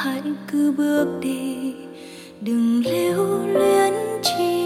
hãy cứ bước đi, đừng lưu luyến chi.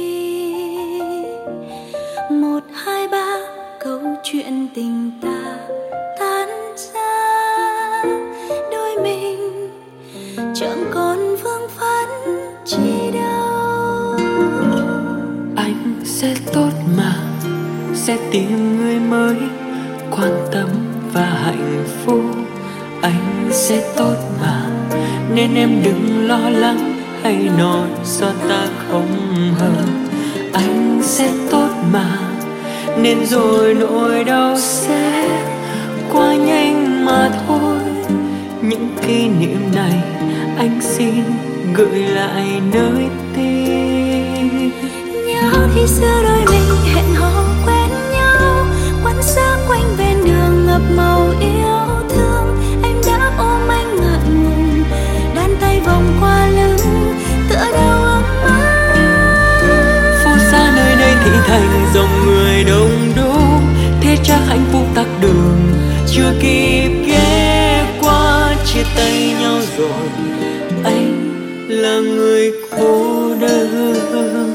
Một hai ba câu chuyện tình ta tan ra, đôi mình chẳng còn vương vấn chi đâu. Anh sẽ tốt mà, sẽ tìm người mới quan tâm và hạnh phúc. Anh sẽ tốt mà, nên em đừng lo lắng hay nói do ta không hợp. Anh sẽ tốt mà, nên rồi nỗi đau sẽ qua nhanh mà thôi. Những kỷ niệm này anh xin gửi lại nơi tim. Nhớ khi xưa đôi mình hẹn hò quen nhau, quán xá quanh ven đường ngập màu yêu thương. Em đã ôm anh ngại ngùng, đan tay vòng qua lưng tựa đầu ấm áp. Phố xa nơi đây thị thành dòng người đông đúc, thế chắc hạnh phúc tắc đường chưa kịp ghé qua. Chia tay nhau rồi, anh là người cô đơn.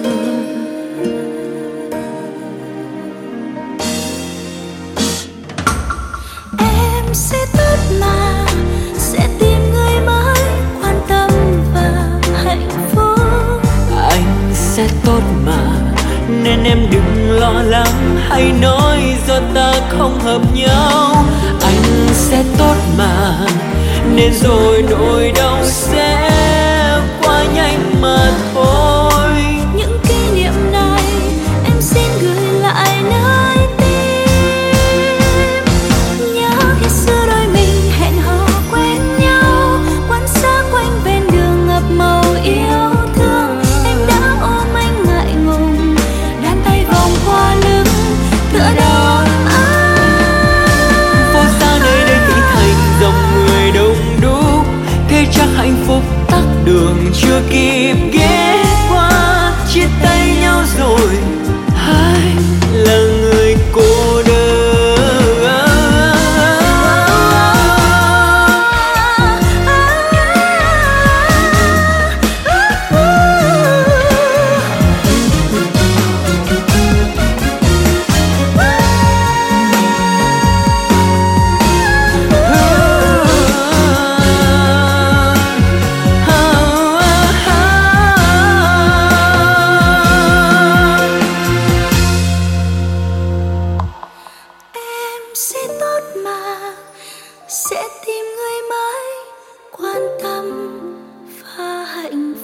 Em sẽ tốt mà, sẽ tìm người mới quan tâm và hạnh phúc. Anh sẽ tốt mà, nên em đừng lo lắng hay nói do ta không hợp nhau. Anh sẽ tốt mà, nên rồi nỗi đau sẽ qua nhanh mà thôi. Những kỷ niệm này em xin gửi lại nơi tim. Nhớ khi xưa đôi mình hẹn hò quen nhau, quán xá quanh ven đường ngập màu yêu thương. Em đã ôm anh ngại ngùng, đan tay vòng qua lưng tựa đầu ấm áp. Phố xa nơi đây thị thành dòng người đông đúc, thế chắc hạnh phúc tắc đường chưa kịp ghé qua. Chia tay nhau rồi, hai là người cô đơn. Em sẽ tốt mà, sẽ tìm người mới quan tâm và hạnh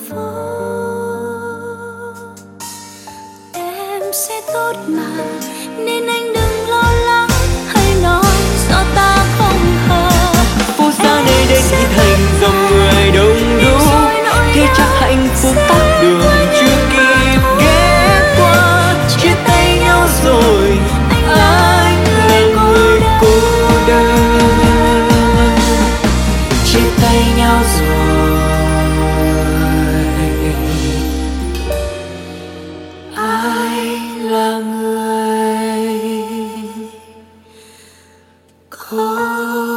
phúc. Em sẽ tốt mà, nên anh đừng lo lắng hay nói do ta không hợp. Phố xa nơi đây thị thành dòng người đông đúc, thế chắc hạnh phúc tắc đường chưa kịp ghé qua. Chia tay nhau rồi, anh là người cô đơn. Chia tay nhau rồi, ai là người cô